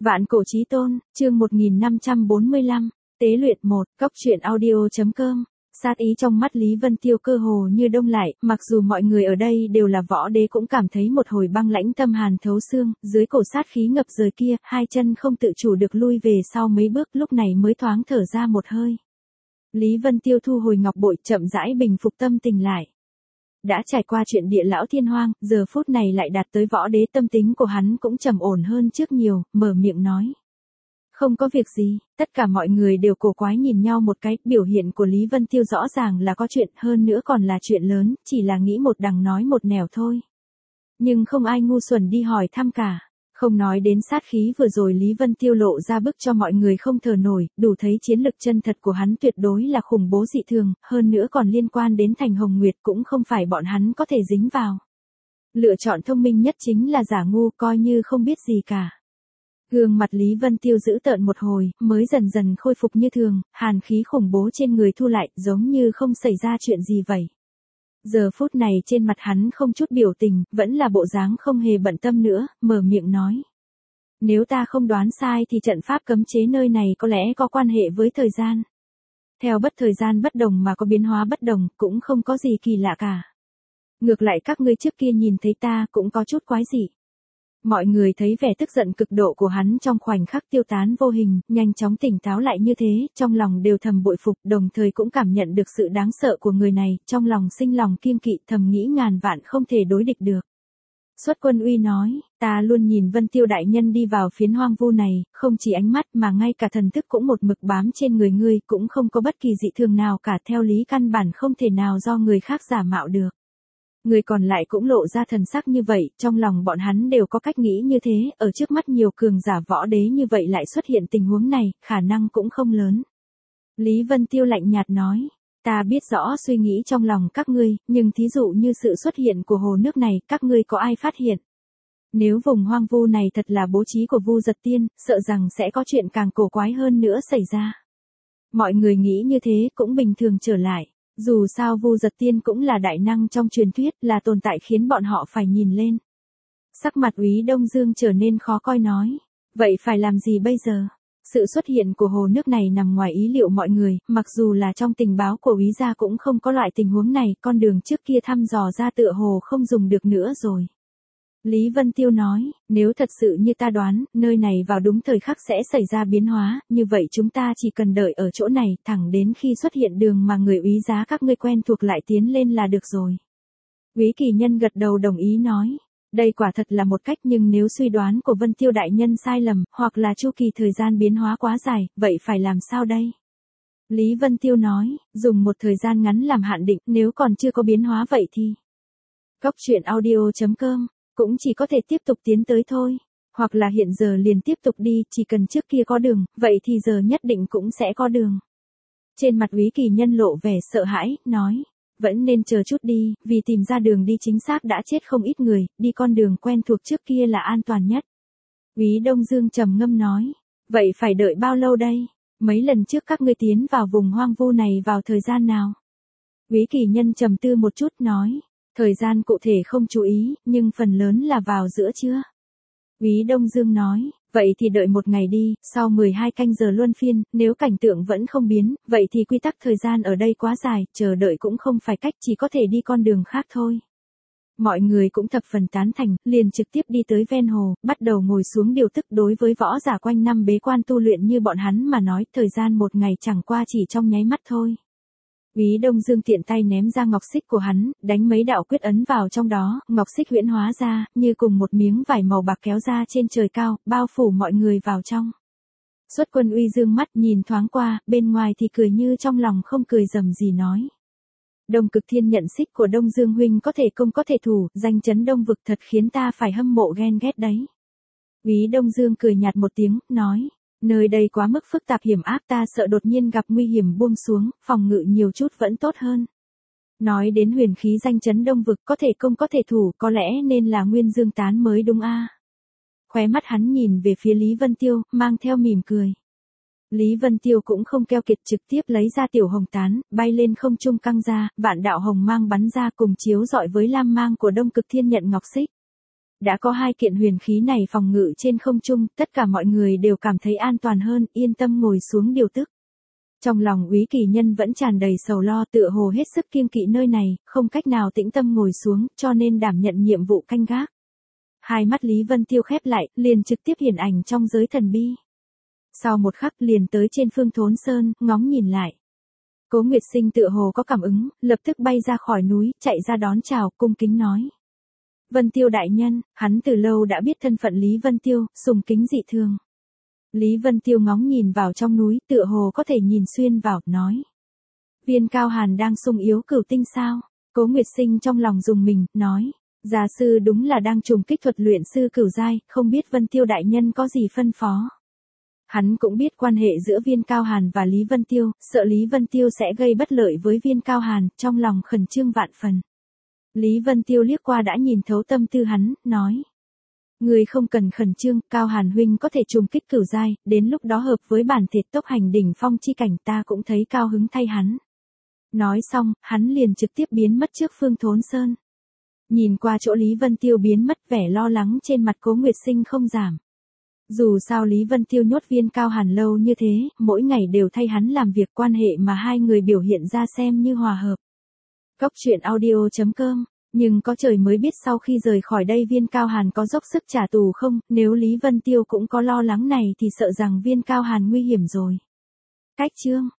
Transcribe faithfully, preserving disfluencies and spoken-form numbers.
Vạn cổ chí tôn, chương một nghìn năm trăm bốn mươi lăm, tế luyện một, cốc truyện audio.com. Sát ý trong mắt Lý Vân Tiêu cơ hồ như đông lại, mặc dù mọi người ở đây đều là võ đế cũng cảm thấy một hồi băng lãnh tâm hàn thấu xương, dưới cổ sát khí ngập trời kia, hai chân không tự chủ được lui về sau mấy bước, lúc này mới thoáng thở ra một hơi. Lý Vân Tiêu thu hồi ngọc bội, chậm rãi bình phục tâm tình lại. Đã trải qua chuyện địa lão thiên hoang, giờ phút này lại đạt tới võ đế, tâm tính của hắn cũng trầm ổn hơn trước nhiều, mở miệng nói. Không có việc gì, tất cả mọi người đều cổ quái nhìn nhau một cái, biểu hiện của Lý Vân Tiêu rõ ràng là có chuyện, hơn nữa còn là chuyện lớn, chỉ là nghĩ một đằng nói một nẻo thôi. Nhưng không ai ngu xuẩn đi hỏi thăm cả. Không nói đến sát khí vừa rồi Lý Vân Tiêu lộ ra bức cho mọi người không thở nổi, đủ thấy chiến lực chân thật của hắn tuyệt đối là khủng bố dị thường, hơn nữa còn liên quan đến Thành Hồng Nguyệt cũng không phải bọn hắn có thể dính vào. Lựa chọn thông minh nhất chính là giả ngu, coi như không biết gì cả. Gương mặt Lý Vân Tiêu giữ tợn một hồi, mới dần dần khôi phục như thường, hàn khí khủng bố trên người thu lại, giống như không xảy ra chuyện gì vậy. Giờ phút này trên mặt hắn không chút biểu tình, vẫn là bộ dáng không hề bận tâm nữa, mở miệng nói. Nếu ta không đoán sai thì trận pháp cấm chế nơi này có lẽ có quan hệ với thời gian. Theo bất thời gian bất đồng mà có biến hóa bất đồng, cũng không có gì kỳ lạ cả. Ngược lại các ngươi trước kia nhìn thấy ta cũng có chút quái dị. Mọi người thấy vẻ tức giận cực độ của hắn trong khoảnh khắc tiêu tán vô hình, nhanh chóng tỉnh táo lại như thế, trong lòng đều thầm bội phục, đồng thời cũng cảm nhận được sự đáng sợ của người này, trong lòng sinh lòng kiêng kỵ, thầm nghĩ ngàn vạn không thể đối địch được. Xuất Quân Uy nói, ta luôn nhìn Vân Tiêu đại nhân đi vào phiến hoang vu này, không chỉ ánh mắt mà ngay cả thần thức cũng một mực bám trên người ngươi, cũng không có bất kỳ dị thường nào cả, theo lý căn bản không thể nào do người khác giả mạo được. Người còn lại cũng lộ ra thần sắc như vậy, trong lòng bọn hắn đều có cách nghĩ như thế, ở trước mắt nhiều cường giả võ đế như vậy lại xuất hiện tình huống này, khả năng cũng không lớn. Lý Vân Tiêu lạnh nhạt nói, ta biết rõ suy nghĩ trong lòng các ngươi, nhưng thí dụ như sự xuất hiện của hồ nước này, các ngươi có ai phát hiện? Nếu vùng hoang vu này thật là bố trí của Vu Giật Tiên, sợ rằng sẽ có chuyện càng cổ quái hơn nữa xảy ra. Mọi người nghĩ như thế cũng bình thường trở lại. Dù sao Vu Giật Tiên cũng là đại năng trong truyền thuyết, là tồn tại khiến bọn họ phải nhìn lên. Sắc mặt Úy Đông Dương trở nên khó coi nói. Vậy phải làm gì bây giờ? Sự xuất hiện của hồ nước này nằm ngoài ý liệu mọi người, mặc dù là trong tình báo của Úy gia cũng không có loại tình huống này, con đường trước kia thăm dò ra tựa hồ không dùng được nữa rồi. Lý Vân Tiêu nói, nếu thật sự như ta đoán, nơi này vào đúng thời khắc sẽ xảy ra biến hóa, như vậy chúng ta chỉ cần đợi ở chỗ này, thẳng đến khi xuất hiện đường mà người Úy giá các ngươi quen thuộc lại tiến lên là được rồi. Úy Kỳ Nhân gật đầu đồng ý nói, đây quả thật là một cách, nhưng nếu suy đoán của Vân Tiêu đại nhân sai lầm, hoặc là chu kỳ thời gian biến hóa quá dài, vậy phải làm sao đây? Lý Vân Tiêu nói, dùng một thời gian ngắn làm hạn định, nếu còn chưa có biến hóa vậy thì... Cốc truyện audio.com cũng chỉ có thể tiếp tục tiến tới thôi, hoặc là hiện giờ liền tiếp tục đi, chỉ cần trước kia có đường, vậy thì giờ nhất định cũng sẽ có đường. Trên mặt Úy Kỳ Nhân lộ vẻ sợ hãi, nói, vẫn nên chờ chút đi, vì tìm ra đường đi chính xác đã chết không ít người, đi con đường quen thuộc trước kia là an toàn nhất. Úy Đông Dương trầm ngâm nói, vậy phải đợi bao lâu đây? Mấy lần trước các ngươi tiến vào vùng hoang vu này vào thời gian nào? Úy Kỳ Nhân trầm tư một chút nói, thời gian cụ thể không chú ý, nhưng phần lớn là vào giữa trưa. Úy Đông Dương nói, vậy thì đợi một ngày đi, sau mười hai canh giờ luân phiên, nếu cảnh tượng vẫn không biến, vậy thì quy tắc thời gian ở đây quá dài, chờ đợi cũng không phải cách, chỉ có thể đi con đường khác thôi. Mọi người cũng thập phần tán thành, liền trực tiếp đi tới ven hồ, bắt đầu ngồi xuống điều tức. Đối với võ giả quanh năm bế quan tu luyện như bọn hắn mà nói, thời gian một ngày chẳng qua chỉ trong nháy mắt thôi. Úy Đông Dương tiện tay ném ra ngọc xích của hắn, đánh mấy đạo quyết ấn vào trong đó, ngọc xích huyễn hóa ra, như cùng một miếng vải màu bạc kéo ra trên trời cao, bao phủ mọi người vào trong. Xuất Quân Uy dương mắt nhìn thoáng qua, bên ngoài thì cười như trong lòng không cười rầm gì nói. Đông Cực Thiên nhận xích của Đông Dương huynh có thể công có thể thủ, danh chấn Đông vực thật khiến ta phải hâm mộ ghen ghét đấy. Úy Đông Dương cười nhạt một tiếng, nói. Nơi đây quá mức phức tạp hiểm ác, ta sợ đột nhiên gặp nguy hiểm buông xuống, phòng ngự nhiều chút vẫn tốt hơn. Nói đến huyền khí danh chấn Đông vực có thể công có thể thủ, có lẽ nên là Nguyên Dương tán mới đúng a. Khóe mắt hắn nhìn về phía Lý Vân Tiêu, mang theo mỉm cười. Lý Vân Tiêu cũng không keo kiệt, trực tiếp lấy ra tiểu hồng tán, bay lên không trung căng ra, vạn đạo hồng mang bắn ra cùng chiếu rọi với lam mang của Đông Cực Thiên nhận ngọc xích. Đã có hai kiện huyền khí này phòng ngự trên không trung, tất cả mọi người đều cảm thấy an toàn hơn, yên tâm ngồi xuống điều tức. Trong lòng Úy Kỳ Nhân vẫn tràn đầy sầu lo, tựa hồ hết sức kiêng kỵ nơi này, không cách nào tĩnh tâm ngồi xuống, cho nên đảm nhận nhiệm vụ canh gác. Hai mắt Lý Vân Tiêu khép lại, liền trực tiếp hiển ảnh trong giới thần bi. Sau một khắc liền tới trên Phương Thốn Sơn, ngóng nhìn lại. Cố Nguyệt Sinh tựa hồ có cảm ứng, lập tức bay ra khỏi núi, chạy ra đón chào, cung kính nói. Vân Tiêu đại nhân, hắn từ lâu đã biết thân phận Lý Vân Tiêu, sùng kính dị thường. Lý Vân Tiêu ngóng nhìn vào trong núi, tựa hồ có thể nhìn xuyên vào, nói. Viên Cao Hàn đang sung yếu cửu tinh sao? Cố Nguyệt Sinh trong lòng dùng mình, nói. Gia sư đúng là đang trùng kích thuật luyện sư cửu giai, không biết Vân Tiêu đại nhân có gì phân phó. Hắn cũng biết quan hệ giữa Viên Cao Hàn và Lý Vân Tiêu, sợ Lý Vân Tiêu sẽ gây bất lợi với Viên Cao Hàn, trong lòng khẩn trương vạn phần. Lý Vân Tiêu liếc qua đã nhìn thấu tâm tư hắn, nói. Người không cần khẩn trương, Cao Hàn huynh có thể trùng kích cửu giai, đến lúc đó hợp với bản thể tốc hành đỉnh phong chi cảnh ta cũng thấy cao hứng thay hắn. Nói xong, hắn liền trực tiếp biến mất trước Phương Thốn Sơn. Nhìn qua chỗ Lý Vân Tiêu biến mất, vẻ lo lắng trên mặt Cố Nguyệt Sinh không giảm. Dù sao Lý Vân Tiêu nhốt Viên Cao Hàn lâu như thế, mỗi ngày đều thay hắn làm việc, quan hệ mà hai người biểu hiện ra xem như hòa hợp. Cốc truyện audio chấm com. Nhưng có trời mới biết sau khi rời khỏi đây Viên Cao Hàn có dốc sức trả thù không, nếu Lý Vân Tiêu cũng có lo lắng này thì sợ rằng Viên Cao Hàn nguy hiểm rồi. Cách chương